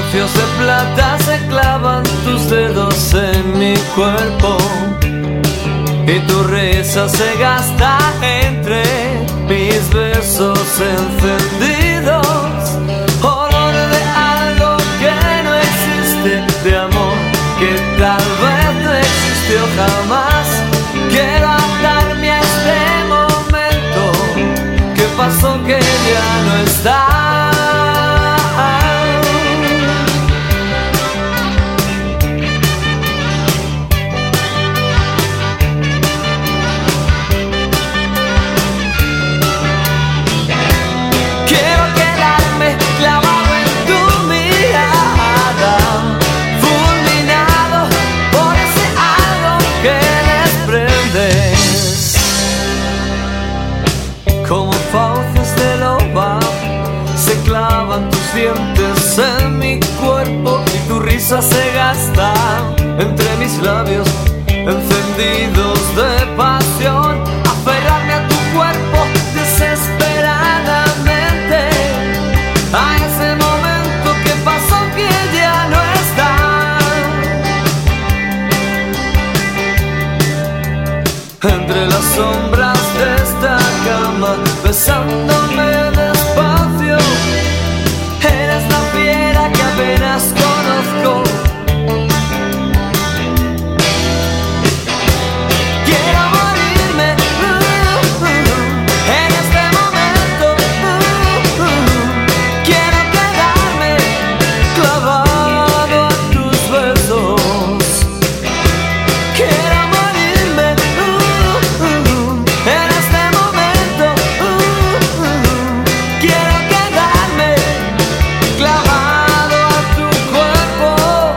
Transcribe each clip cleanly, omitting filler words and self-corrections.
Faucios de plata se clavan tus dedos en mi cuerpo y tu risa se gasta entre mis besos encendidos. Olor de algo que no existe, de amor que tal vez no existió jamás. Quiero atarme a este momento que pasó, que ya no está. Como fauces de loba se clavan tus dientes en mi cuerpo y tu risa se gasta entre mis labios encendidos de pasión. Aferrarme a tu cuerpo desesperadamente, a ese momento que pasó, que ya no está. Entre las sombras de esta cama, besándome despacio, eres la fiera que apenas conozco. Quiero morirme en este momento. Quiero quedarme clavado a tus besos. Quiero morirme en este momento. Quiero quedarme clavado a tu cuerpo.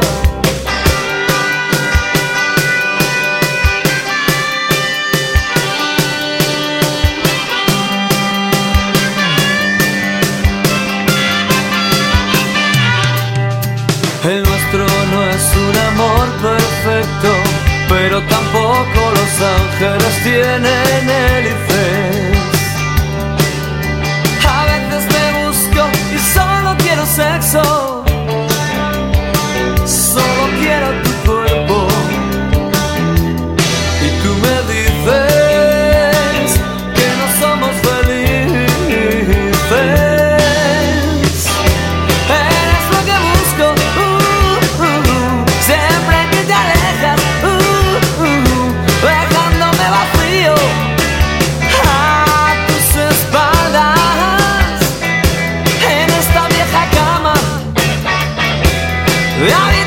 El nuestro no es un amor perfecto, pero tampoco los ángeles tienen hélices. A veces te busco y solo quiero sexo, solo quiero tu cuerpo. Y tú me dices que no somos felices. Eres lo que busco, siempre que te alejas, dejándome vacío a tus espaldas en esta vieja cama.